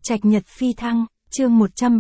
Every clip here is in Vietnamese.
Trạch Nhật Phi Thăng, chương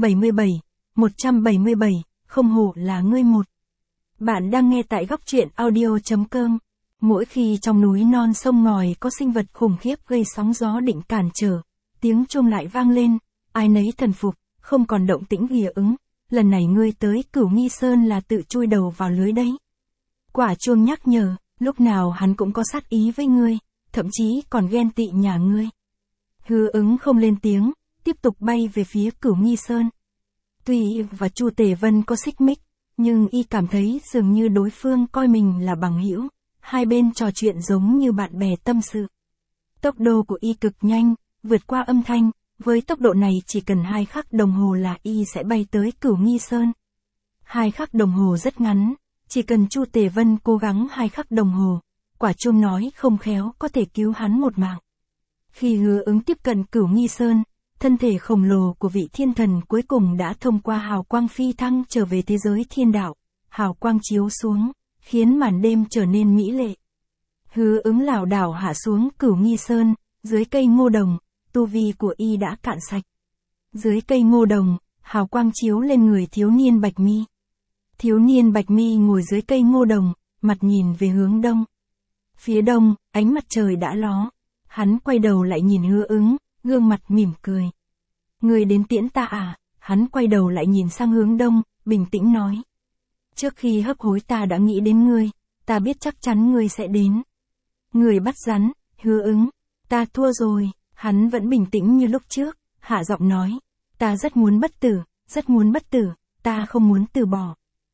177, không hổ là ngươi một. Bạn đang nghe tại góc truyện audio.com. Mỗi khi trong núi non sông ngòi có sinh vật khủng khiếp gây sóng gió định cản trở, tiếng chuông lại vang lên, ai nấy thần phục, không còn động tĩnh ghìa ứng. Lần này ngươi tới Cửu Nghi Sơn là tự chui đầu vào lưới đấy. Quả chuông nhắc nhở, lúc nào hắn cũng có sát ý với ngươi, thậm chí còn ghen tị nhà ngươi. Hứa Ứng không lên tiếng, tiếp tục bay về phía Cửu Nghi Sơn. Tuy y và Chu Tề Vân có xích mích, nhưng y cảm thấy dường như đối phương coi mình là bằng hữu, hai bên trò chuyện giống như bạn bè tâm sự. Tốc độ của y cực nhanh, vượt qua âm thanh, với tốc độ này chỉ cần 2 khắc đồng hồ là y sẽ bay tới Cửu Nghi Sơn. 2 khắc đồng hồ rất ngắn, chỉ cần Chu Tề Vân cố gắng 2 khắc đồng hồ, quả chuông nói không khéo có thể cứu hắn một mạng. Khi Hứa Ứng tiếp cận Cửu Nghi Sơn, thân thể khổng lồ của vị thiên thần cuối cùng đã thông qua hào quang phi thăng trở về thế giới thiên đạo. Hào quang chiếu xuống, khiến màn đêm trở nên mỹ lệ. Hứa Ứng lảo đảo hạ xuống Cửu Nghi Sơn, dưới cây ngô đồng, tu vi của y đã cạn sạch. Dưới cây ngô đồng, hào quang chiếu lên người thiếu niên Bạch Mi. Thiếu niên Bạch Mi ngồi dưới cây ngô đồng, mặt nhìn về hướng đông. Phía đông, ánh mặt trời đã ló. Hắn quay đầu lại nhìn Hứa Ứng, gương mặt mỉm cười. Ngươi đến tiễn ta à? Hắn quay đầu lại nhìn sang hướng đông, bình tĩnh nói. Trước khi hấp hối ta đã nghĩ đến ngươi, ta biết chắc chắn ngươi sẽ đến. Người bắt rắn, Hứa Ứng, ta thua rồi. Hắn vẫn bình tĩnh như lúc trước, hạ giọng nói. Ta rất muốn bất tử, ta không muốn từ bỏ.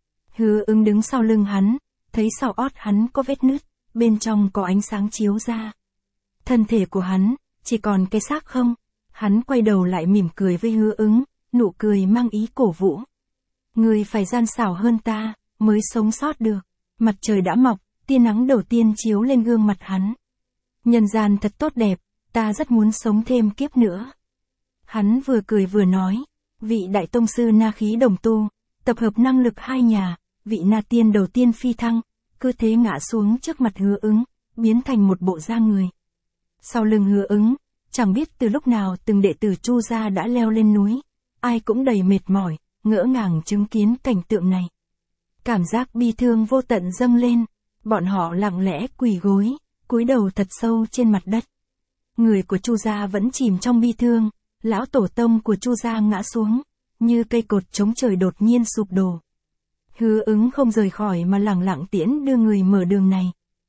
Hứa Ứng đứng sau lưng hắn, thấy sau ót hắn có vết nứt, bên trong có ánh sáng chiếu ra. Thân thể của hắn, chỉ còn cái xác không. Hắn quay đầu lại mỉm cười với Hứa Ứng, nụ cười mang ý cổ vũ. Ngươi phải gian xảo hơn ta, mới sống sót được. Mặt trời đã mọc, tia nắng đầu tiên chiếu lên gương mặt hắn. Nhân gian thật tốt đẹp, ta rất muốn sống thêm kiếp nữa. Hắn vừa cười vừa nói, vị đại tông sư na khí đồng tu, tập hợp năng lực 2 nhà, vị na tiên đầu tiên phi thăng, cứ thế ngã xuống trước mặt Hứa Ứng, biến thành một bộ da người. Sau lưng Hứa Ứng, chẳng biết từ lúc nào từng đệ tử Chu gia đã leo lên núi, ai cũng đầy mệt mỏi, ngỡ ngàng chứng kiến cảnh tượng này. Cảm giác bi thương vô tận dâng lên, bọn họ lặng lẽ quỳ gối, cúi đầu thật sâu trên mặt đất. Người của Chu gia vẫn chìm trong bi thương, lão tổ tông của Chu gia ngã xuống, như cây cột chống trời đột nhiên sụp đổ. Hứa Ứng không rời khỏi mà lẳng lặng tiễn đưa người mở đường này.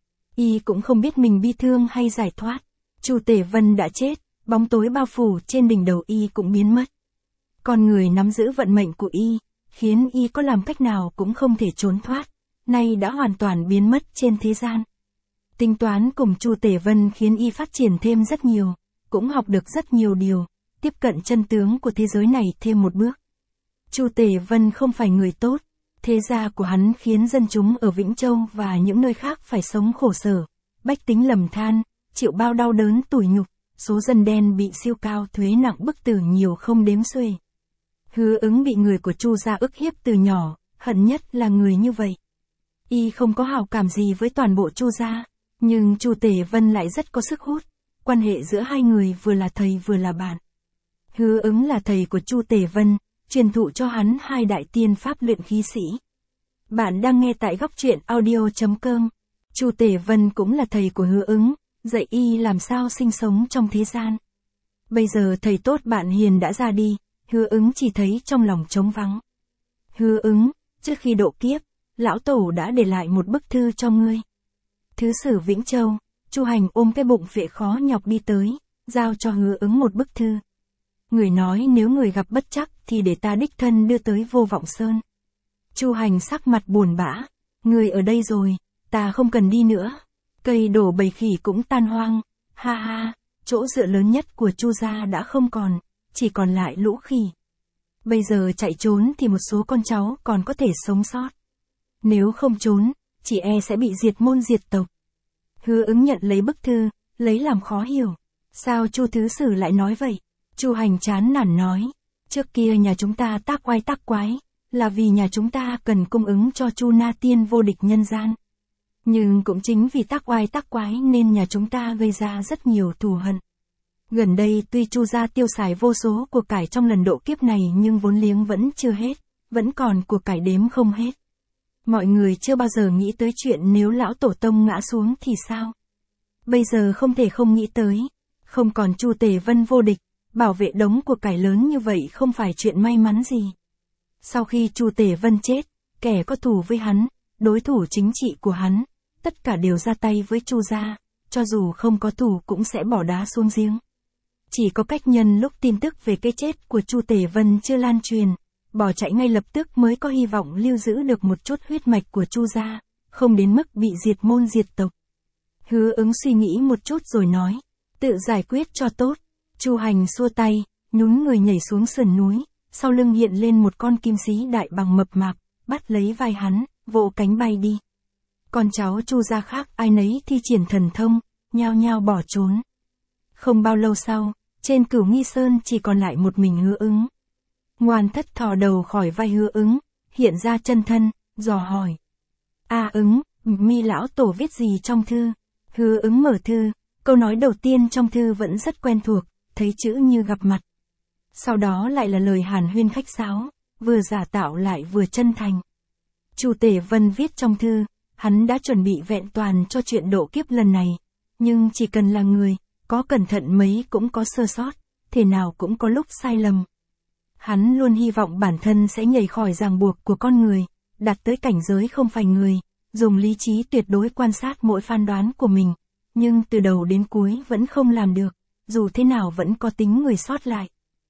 Y cũng không biết mình bi thương hay giải thoát. Chu Tề Vân đã chết, bóng tối bao phủ trên đỉnh đầu y cũng biến mất. Con người nắm giữ vận mệnh của y, khiến y có làm cách nào cũng không thể trốn thoát, nay đã hoàn toàn biến mất trên thế gian. Tính toán cùng Chu Tề Vân khiến y phát triển thêm rất nhiều, cũng học được rất nhiều điều, tiếp cận chân tướng của thế giới này thêm một bước. Chu Tề Vân không phải người tốt, thế gia của hắn khiến dân chúng ở Vĩnh Châu và những nơi khác phải sống khổ sở, bách tính lầm than, chịu bao đau đớn tủi nhục, số dân đen bị siêu cao thuế nặng bức tử nhiều không đếm xuể. Hứa Ứng bị người của Chu gia ức hiếp từ nhỏ, hận nhất là người như vậy. Y không có hảo cảm gì với toàn bộ Chu gia, nhưng Chu Tề Vân lại rất có sức hút, quan hệ giữa hai người vừa là thầy vừa là bạn. Hứa Ứng là thầy của Chu Tề Vân, truyền thụ cho hắn 2 đại tiên pháp luyện khí sĩ. Bạn đang nghe tại góc truyện audio.com. Chu Tề Vân cũng là thầy của Hứa Ứng, dạy y làm sao sinh sống trong thế gian. Bây giờ thầy tốt bạn hiền đã ra đi, Hứa Ứng chỉ thấy trong lòng trống vắng. Hứa Ứng, trước khi độ kiếp, lão tổ đã để lại một bức thư cho ngươi. Thứ sử Vĩnh Châu, Chu Hành ôm cái bụng phệ khó nhọc đi tới, giao cho Hứa Ứng một bức thư. Người nói nếu người gặp bất trắc thì để ta đích thân đưa tới Vô Vọng Sơn. Chu Hành sắc mặt buồn bã, người ở đây rồi, ta không cần đi nữa. Cây đổ bầy khỉ cũng tan hoang, ha ha, chỗ dựa lớn nhất của Chu gia đã không còn, chỉ còn lại lũ khỉ. Bây giờ chạy trốn thì một số con cháu còn có thể sống sót. Nếu không trốn, chỉ e sẽ bị diệt môn diệt tộc. Hứa Ứng nhận lấy bức thư, lấy làm khó hiểu. Sao Chu thứ sử lại nói vậy? Chu Hành chán nản nói, trước kia nhà chúng ta tác oai tác quái, là vì nhà chúng ta cần cung ứng cho Chu Na Tiên vô địch nhân gian. Nhưng cũng chính vì tác oai tác quái nên nhà chúng ta gây ra rất nhiều thù hận. Gần đây tuy Chu gia tiêu xài vô số của cải trong lần độ kiếp này nhưng vốn liếng vẫn chưa hết, vẫn còn của cải đếm không hết. Mọi người chưa bao giờ nghĩ tới chuyện nếu lão tổ tông ngã xuống thì sao? Bây giờ không thể không nghĩ tới. Không còn Chu Tề Vân vô địch, bảo vệ đống của cải lớn như vậy không phải chuyện may mắn gì. Sau khi Chu Tề Vân chết, kẻ có thù với hắn, đối thủ chính trị của hắn, tất cả đều ra tay với Chu gia, cho dù không có thù cũng sẽ bỏ đá xuống giếng. Chỉ có cách nhân lúc tin tức về cái chết của Chu Tề Vân chưa lan truyền, bỏ chạy ngay lập tức mới có hy vọng lưu giữ được một chút huyết mạch của Chu gia, không đến mức bị diệt môn diệt tộc. Hứa Ứng suy nghĩ một chút rồi nói, tự giải quyết cho tốt. Chu Hành xua tay, nhún người nhảy xuống sườn núi, sau lưng hiện lên một con kim sĩ đại bằng mập mạp, bắt lấy vai hắn, vỗ cánh bay đi. Con cháu Chu gia khác ai nấy thi triển thần thông, nhao nhao bỏ trốn. Không bao lâu sau, trên Cửu Nghi Sơn chỉ còn lại một mình Hứa Ứng. Ngoan Thất thò đầu khỏi vai Hứa Ứng, hiện ra chân thân, dò hỏi. A Ứng, mi lão tổ viết gì trong thư? Hứa Ứng mở thư, câu nói đầu tiên trong thư vẫn rất quen thuộc, thấy chữ như gặp mặt. Sau đó lại là lời hàn huyên khách sáo, vừa giả tạo lại vừa chân thành. Chu Tề Vân viết trong thư, hắn đã chuẩn bị vẹn toàn cho chuyện độ kiếp lần này, nhưng chỉ cần là người, có cẩn thận mấy cũng có sơ sót, thể nào cũng có lúc sai lầm. Hắn luôn hy vọng bản thân sẽ nhảy khỏi ràng buộc của con người, đạt tới cảnh giới không phải người, dùng lý trí tuyệt đối quan sát mỗi phán đoán của mình, nhưng từ đầu đến cuối vẫn không làm được, dù thế nào vẫn có tính người sót lại.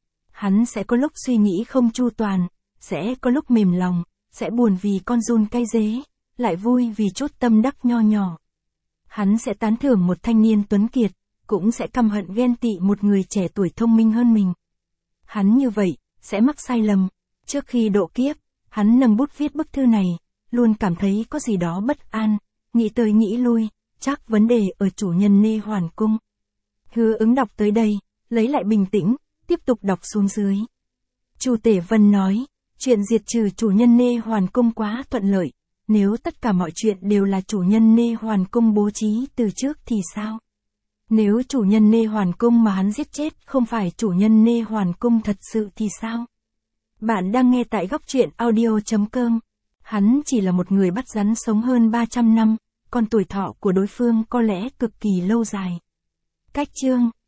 Hắn sẽ có lúc suy nghĩ không chu toàn, sẽ có lúc mềm lòng, sẽ buồn vì con giun cay dế, lại vui vì chút tâm đắc nho nhỏ. Hắn sẽ tán thưởng một thanh niên tuấn kiệt, cũng sẽ căm hận ghen tị một người trẻ tuổi thông minh hơn mình. Hắn như vậy, sẽ mắc sai lầm. Trước khi độ kiếp, hắn nâng bút viết bức thư này, luôn cảm thấy có gì đó bất an, nghĩ tới nghĩ lui, chắc vấn đề ở chủ nhân Nê Hoàn Cung. Hứa Ứng đọc tới đây, lấy lại bình tĩnh, tiếp tục đọc xuống dưới. Chu Tề Vân nói, chuyện diệt trừ chủ nhân Nê Hoàn Cung quá thuận lợi, nếu tất cả mọi chuyện đều là chủ nhân Nê Hoàn Cung bố trí từ trước thì sao? Nếu chủ nhân Nê Hoàn Cung mà hắn giết chết không phải chủ nhân Nê Hoàn Cung thật sự thì sao? Bạn đang nghe tại góc truyện audio.com. Hắn chỉ là một người bắt rắn sống hơn 300 năm, còn tuổi thọ của đối phương có lẽ cực kỳ lâu dài. Cách chương